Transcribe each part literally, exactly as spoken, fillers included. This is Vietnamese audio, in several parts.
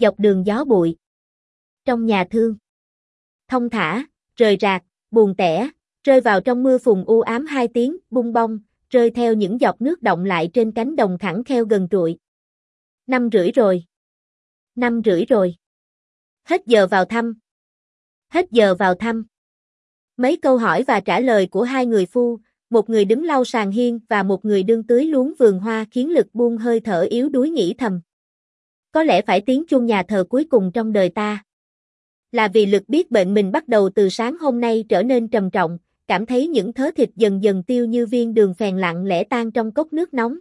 Dọc đường gió bụi. Trong nhà thương. Thong thả, rời rạc, buồn tẻ, rơi vào trong mưa phùn u ám hai tiếng, bung bong, rơi theo những giọt nước đọng lại trên cánh đồng khẳng kheo gần trụi. Năm rưỡi rồi. Năm rưỡi rồi. Hết giờ vào thăm. Hết giờ vào thăm. Mấy câu hỏi và trả lời của hai người phu, một người đứng lau sàn hiên và một người đương tưới luống vườn hoa khiến Lực buông hơi thở yếu đuối nghĩ thầm. Có lẽ phải tiếng chuông nhà thờ cuối cùng trong đời ta. Là vì Lực biết bệnh mình bắt đầu từ sáng hôm nay trở nên trầm trọng, cảm thấy những thớ thịt dần dần tiêu như viên đường phèn lặng lẽ tan trong cốc nước nóng.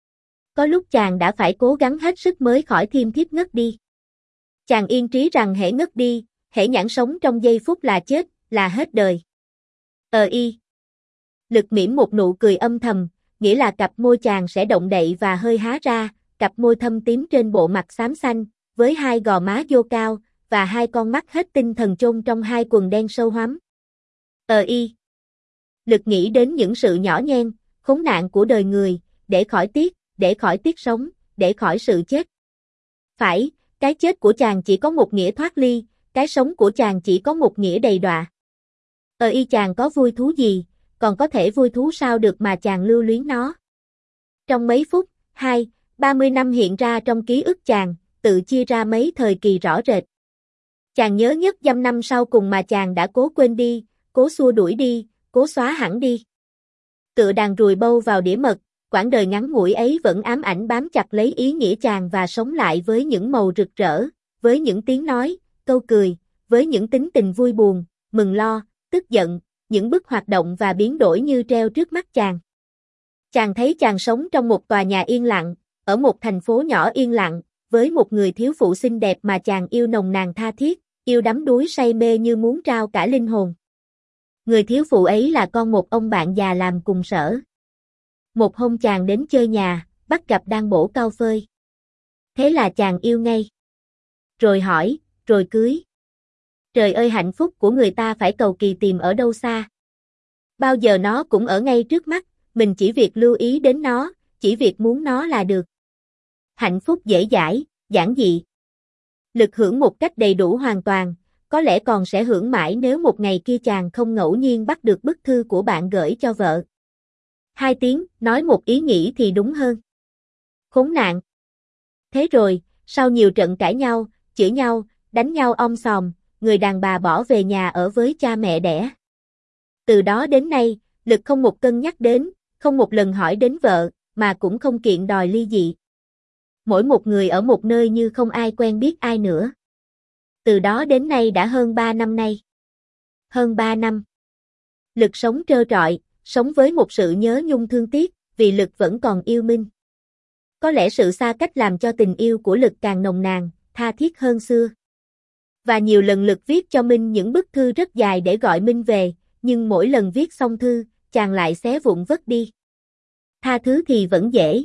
Có lúc chàng đã phải cố gắng hết sức mới khỏi thiêm thiếp ngất đi. Chàng yên trí rằng hễ ngất đi, hễ nhãn sống trong giây phút là chết, là hết đời. Ờ y. Lực mỉm một nụ cười âm thầm, nghĩa là cặp môi chàng sẽ động đậy và hơi há ra, cặp môi thâm tím trên bộ mặt xám xanh, với hai gò má vô cao, và hai con mắt hết tinh thần chôn trong hai quần đen sâu hoắm. Ờ y. Lực nghĩ đến những sự nhỏ nhen, khốn nạn của đời người, để khỏi tiếc, để khỏi tiếc sống, để khỏi sự chết. Phải, cái chết của chàng chỉ có một nghĩa thoát ly, cái sống của chàng chỉ có một nghĩa đầy đọa. Ờ y chàng có vui thú gì, còn có thể vui thú sao được mà chàng lưu luyến nó. Trong mấy phút, hai, ba mươi năm hiện ra trong ký ức chàng, tự chia ra mấy thời kỳ rõ rệt. Chàng nhớ nhất dăm năm sau cùng mà chàng đã cố quên đi, cố xua đuổi đi, cố xóa hẳn đi. Tựa đàn ruồi bâu vào đĩa mật, quãng đời ngắn ngủi ấy vẫn ám ảnh bám chặt lấy ý nghĩa chàng và sống lại với những màu rực rỡ, với những tiếng nói, câu cười, với những tính tình vui buồn, mừng lo, tức giận, những bước hoạt động và biến đổi như treo trước mắt chàng. Chàng thấy chàng sống trong một tòa nhà yên lặng, ở một thành phố nhỏ yên lặng, với một người thiếu phụ xinh đẹp mà chàng yêu nồng nàn tha thiết, yêu đắm đuối say mê như muốn trao cả linh hồn. Người thiếu phụ ấy là con một ông bạn già làm cùng sở. Một hôm chàng đến chơi nhà, bắt gặp đang bổ cau phơi. Thế là chàng yêu ngay. Rồi hỏi, rồi cưới. Trời ơi, hạnh phúc của người ta phải cầu kỳ tìm ở đâu xa. Bao giờ nó cũng ở ngay trước mắt, mình chỉ việc lưu ý đến nó, chỉ việc muốn nó là được. Hạnh phúc dễ dãi, giản dị. Lực hưởng một cách đầy đủ hoàn toàn, có lẽ còn sẽ hưởng mãi nếu một ngày kia chàng không ngẫu nhiên bắt được bức thư của bạn gửi cho vợ. Hai tiếng, nói một ý nghĩ thì đúng hơn. Khốn nạn. Thế rồi, sau nhiều trận cãi nhau, chửi nhau, đánh nhau om sòm, người đàn bà bỏ về nhà ở với cha mẹ đẻ. Từ đó đến nay, Lực không một cân nhắc đến, không một lần hỏi đến vợ, mà cũng không kiện đòi ly dị. Mỗi một người ở một nơi như không ai quen biết ai nữa. Từ đó đến nay đã hơn ba năm nay. Hơn ba năm. Lực sống trơ trọi, sống với một sự nhớ nhung thương tiếc, vì Lực vẫn còn yêu Minh. Có lẽ sự xa cách làm cho tình yêu của Lực càng nồng nàn, tha thiết hơn xưa. Và nhiều lần Lực viết cho Minh những bức thư rất dài để gọi Minh về, nhưng mỗi lần viết xong thư, chàng lại xé vụn vất đi. Tha thứ thì vẫn dễ.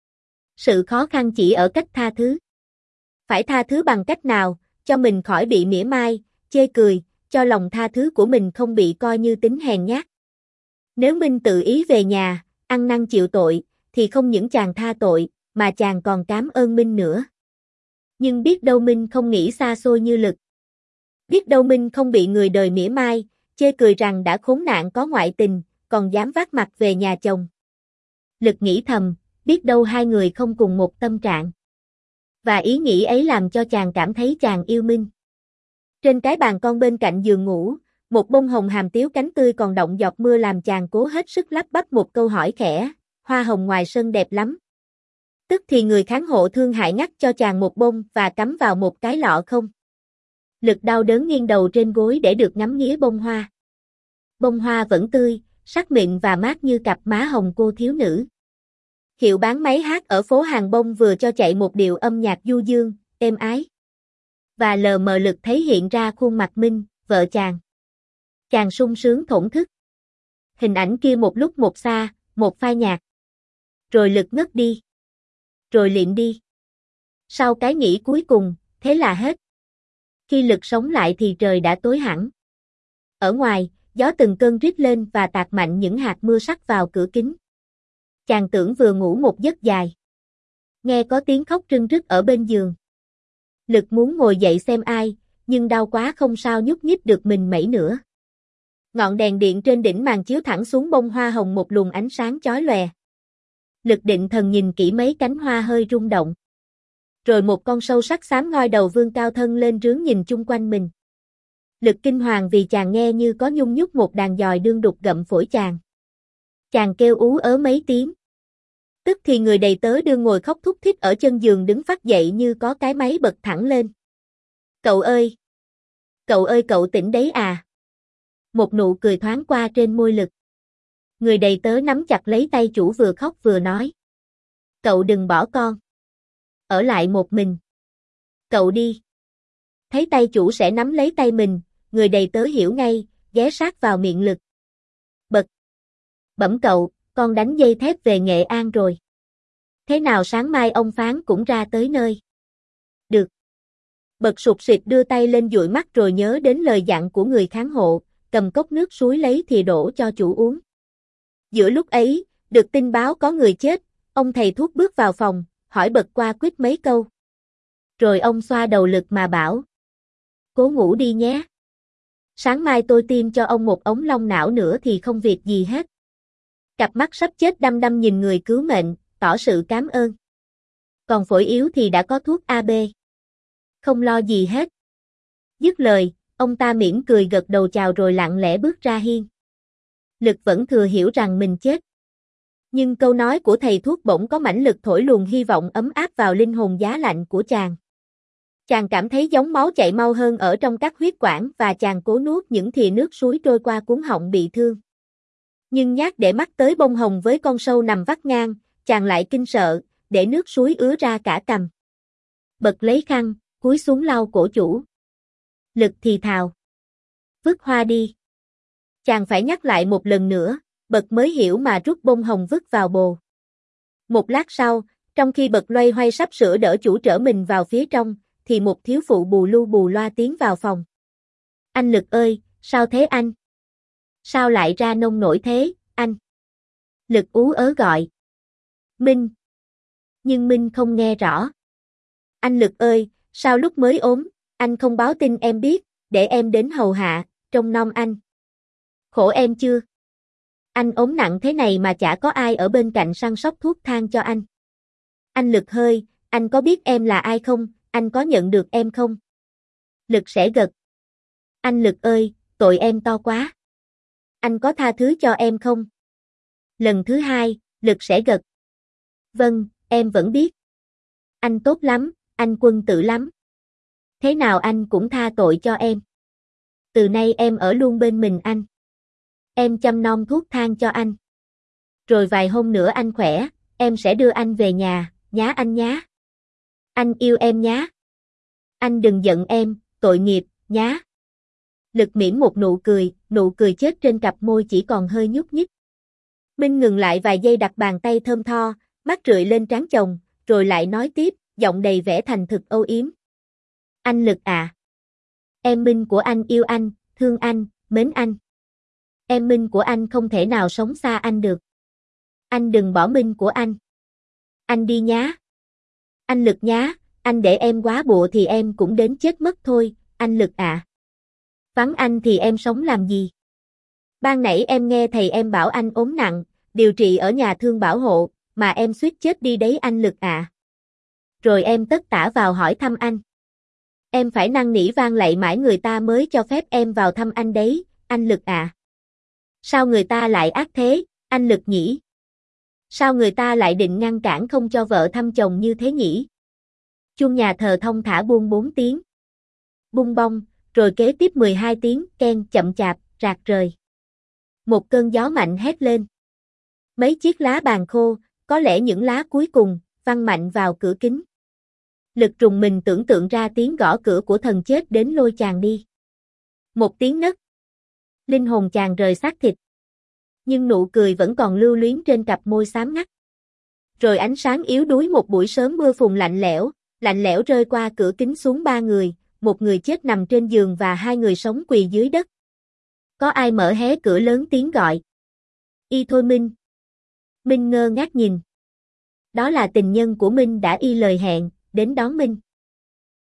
Sự khó khăn chỉ ở cách tha thứ. Phải tha thứ bằng cách nào, cho mình khỏi bị mỉa mai, chê cười, cho lòng tha thứ của mình không bị coi như tính hèn nhát. Nếu Minh tự ý về nhà, ăn năn chịu tội, thì không những chàng tha tội, mà chàng còn cám ơn Minh nữa. Nhưng biết đâu Minh không nghĩ xa xôi như Lực. Biết đâu Minh không bị người đời mỉa mai, chê cười rằng đã khốn nạn có ngoại tình, còn dám vác mặt về nhà chồng. Lực nghĩ thầm, biết đâu hai người không cùng một tâm trạng. Và ý nghĩ ấy làm cho chàng cảm thấy chàng yêu Minh. Trên cái bàn con bên cạnh giường ngủ, một bông hồng hàm tiếu cánh tươi còn đọng giọt mưa làm chàng cố hết sức lắp bắp một câu hỏi khẽ, hoa hồng ngoài sân đẹp lắm. Tức thì người kháng hộ thương hại ngắt cho chàng một bông và cắm vào một cái lọ không. Lực đau đớn nghiêng đầu trên gối để được ngắm nghía bông hoa. Bông hoa vẫn tươi, sắc mịn và mát như cặp má hồng cô thiếu nữ. Hiệu bán máy hát ở phố hàng bông vừa cho chạy một điệu âm nhạc du dương, êm ái. Và lờ mờ Lực thấy hiện ra khuôn mặt Minh, vợ chàng. Chàng sung sướng thổn thức. Hình ảnh kia một lúc một xa, một phai nhạt. Rồi Lực ngất đi. Rồi liệm đi. Sau cái nghĩ cuối cùng, thế là hết. Khi Lực sống lại thì trời đã tối hẳn. Ở ngoài, gió từng cơn rít lên và tạt mạnh những hạt mưa sắc vào cửa kính. Chàng tưởng vừa ngủ một giấc dài. Nghe có tiếng khóc rưng rức ở bên giường. Lực muốn ngồi dậy xem ai, nhưng đau quá không sao nhúc nhích được mình mẩy nữa. Ngọn đèn điện trên đỉnh màn chiếu thẳng xuống bông hoa hồng một luồng ánh sáng chói lòe. Lực định thần nhìn kỹ mấy cánh hoa hơi rung động. Rồi một con sâu sắc xám ngoi đầu vươn cao thân lên rướng nhìn chung quanh mình. Lực kinh hoàng vì chàng nghe như có nhung nhúc một đàn dòi đương đục gặm phổi chàng. Chàng kêu ú ớ mấy tiếng. Tức thì người đầy tớ đương ngồi khóc thút thít ở chân giường đứng phát dậy như có cái máy bật thẳng lên. Cậu ơi! Cậu ơi cậu tỉnh đấy à? Một nụ cười thoáng qua trên môi Lực. Người đầy tớ nắm chặt lấy tay chủ vừa khóc vừa nói. Cậu đừng bỏ con. Ở lại một mình. Cậu đi. Thấy tay chủ sẽ nắm lấy tay mình, người đầy tớ hiểu ngay, ghé sát vào miệng Lực. Bật. Bẩm cậu, con đánh dây thép về Nghệ An rồi. Thế nào sáng mai ông Phán cũng ra tới nơi? Được. Bật sụt sịt đưa tay lên dụi mắt rồi nhớ đến lời dặn của người kháng hộ, cầm cốc nước suối lấy thì đổ cho chủ uống. Giữa lúc ấy, được tin báo có người chết, ông thầy thuốc bước vào phòng, hỏi Bật qua quýt mấy câu. Rồi ông xoa đầu Lực mà bảo. Cố ngủ đi nhé. Sáng mai tôi tiêm cho ông một ống long não nữa thì không việc gì hết. Cặp mắt sắp chết đăm đăm nhìn người cứu mệnh, tỏ sự cảm ơn. Còn phổi yếu thì đã có thuốc a bê. Không lo gì hết. Dứt lời, ông ta mỉm cười gật đầu chào rồi lặng lẽ bước ra hiên. Lực vẫn thừa hiểu rằng mình chết. Nhưng câu nói của thầy thuốc bỗng có mãnh lực thổi luồng hy vọng ấm áp vào linh hồn giá lạnh của chàng. Chàng cảm thấy giống máu chạy mau hơn ở trong các huyết quản và chàng cố nuốt những thìa nước suối trôi qua cuống họng bị thương. Nhưng nhát để mắt tới bông hồng với con sâu nằm vắt ngang, chàng lại kinh sợ, để nước suối ứa ra cả cằm. Bật lấy khăn, cúi xuống lau cổ chủ. Lực thì thào. Vứt hoa đi. Chàng phải nhắc lại một lần nữa, Bật mới hiểu mà rút bông hồng vứt vào bồ. Một lát sau, trong khi Bật loay hoay sắp sửa đỡ chủ trở mình vào phía trong, thì một thiếu phụ bù lu bù loa tiến vào phòng. Anh Lực ơi, sao thế anh? Sao lại ra nông nổi thế, anh? Lực ú ớ gọi. Minh. Nhưng Minh không nghe rõ. Anh Lực ơi, sao lúc mới ốm, anh không báo tin em biết, để em đến hầu hạ, trông nom anh. Khổ em chưa? Anh ốm nặng thế này mà chả có ai ở bên cạnh săn sóc thuốc thang cho anh. Anh Lực ơi, anh có biết em là ai không, anh có nhận được em không? Lực sẽ gật. Anh Lực ơi, tội em to quá. Anh có tha thứ cho em không? Lần thứ hai, Lực sẽ gật. Vâng, em vẫn biết. Anh tốt lắm, anh quân tử lắm. Thế nào anh cũng tha tội cho em. Từ nay em ở luôn bên mình anh. Em chăm nom thuốc thang cho anh. Rồi vài hôm nữa anh khỏe, em sẽ đưa anh về nhà, nhá anh nhá. Anh yêu em nhá. Anh đừng giận em, tội nghiệp, nhá. Lực mỉm một nụ cười, nụ cười chết trên cặp môi chỉ còn hơi nhúc nhích. Minh ngừng lại vài giây đặt bàn tay thơm tho, mắt rượi lên trán chồng, rồi lại nói tiếp, giọng đầy vẻ thành thực âu yếm. Anh Lực à. Em Minh của anh yêu anh, thương anh, mến anh. Em Minh của anh không thể nào sống xa anh được. Anh đừng bỏ Minh của anh. Anh đi nhá. Anh Lực nhá, anh để em quá bộ thì em cũng đến chết mất thôi, anh Lực à. Vắng anh thì em sống làm gì? Ban nãy em nghe thầy em bảo anh ốm nặng, điều trị ở nhà thương bảo hộ, mà em suýt chết đi đấy anh Lực à. Rồi em tất tả vào hỏi thăm anh. Em phải năn nỉ van lạy mãi người ta mới cho phép em vào thăm anh đấy, anh Lực à. Sao người ta lại ác thế, anh Lực nhỉ? Sao người ta lại định ngăn cản không cho vợ thăm chồng như thế nhỉ? Chuông nhà thờ thông thả buông bốn tiếng. Bung bong, rồi kế tiếp mười hai tiếng, keng chậm chạp, rạc rời. Một cơn gió mạnh hét lên. Mấy chiếc lá bàn khô, có lẽ những lá cuối cùng, văng mạnh vào cửa kính. Lực rùng mình tưởng tượng ra tiếng gõ cửa của thần chết đến lôi chàng đi. Một tiếng nấc. Linh hồn chàng rời xác thịt. Nhưng nụ cười vẫn còn lưu luyến trên cặp môi xám ngắt. Rồi ánh sáng yếu đuối một buổi sớm mưa phùn lạnh lẽo, lạnh lẽo rơi qua cửa kính xuống ba người, một người chết nằm trên giường và hai người sống quỳ dưới đất. Có ai mở hé cửa lớn tiếng gọi. Y thôi Minh. Minh ngơ ngác nhìn. Đó là tình nhân của Minh đã y lời hẹn, đến đón Minh.